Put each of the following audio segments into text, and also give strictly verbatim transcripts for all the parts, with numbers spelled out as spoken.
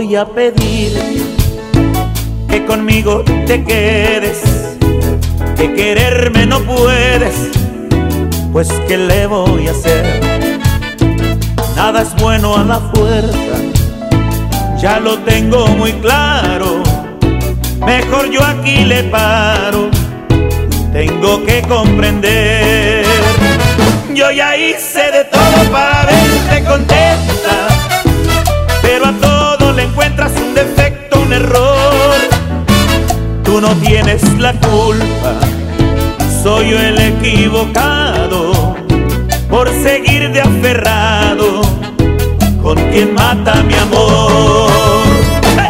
voy a pedir que conmigo te quedes, que quererme no puedes, pues ¿qué le voy a hacer? Nada es bueno a la fuerza, ya lo tengo muy claro. Mejor yo aquí le paro, tengo que comprender. Yo ya hice de todo para verte contenta, pero a todo le encuentras un defecto, un error. Tú no tienes la culpa, soy yo el equivocado por seguir de aferrado con quien mata mi amor. ¡Hey!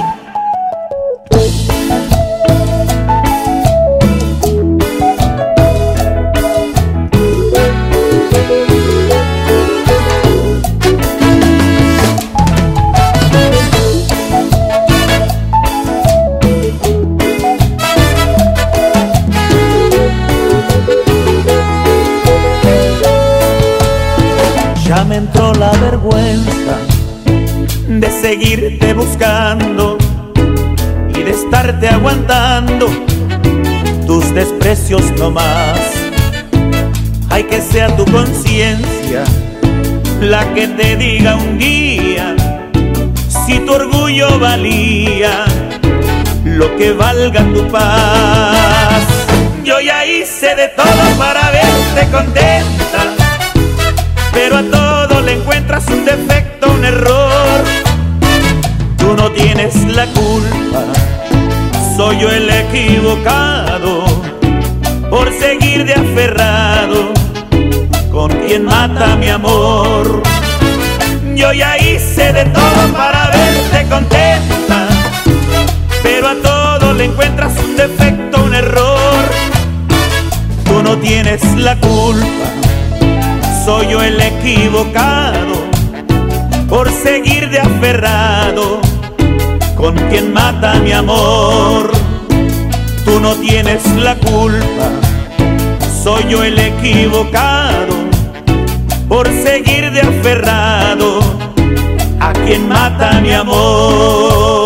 Ya me entró la vergüenza de seguirte buscando y de estarte aguantando tus desprecios no más. Hay que sea tu conciencia la que te diga un día si tu orgullo valía lo que valga tu paz. Yo ya hice de todo para verte contenta, pero a todo le encuentras un defecto, un error. Tú no tienes la culpa, soy yo el equivocado por seguir de aferrado con quien mata mi amor. Yo ya hice de todo para verte contenta, pero a todo le encuentras un defecto, un error. Tú no tienes la culpa, soy yo el equivocado por seguir de aferrado con quien mata mi amor. Tú no tienes la culpa, soy yo el equivocado por seguir de aferrado a quien mata mi amor.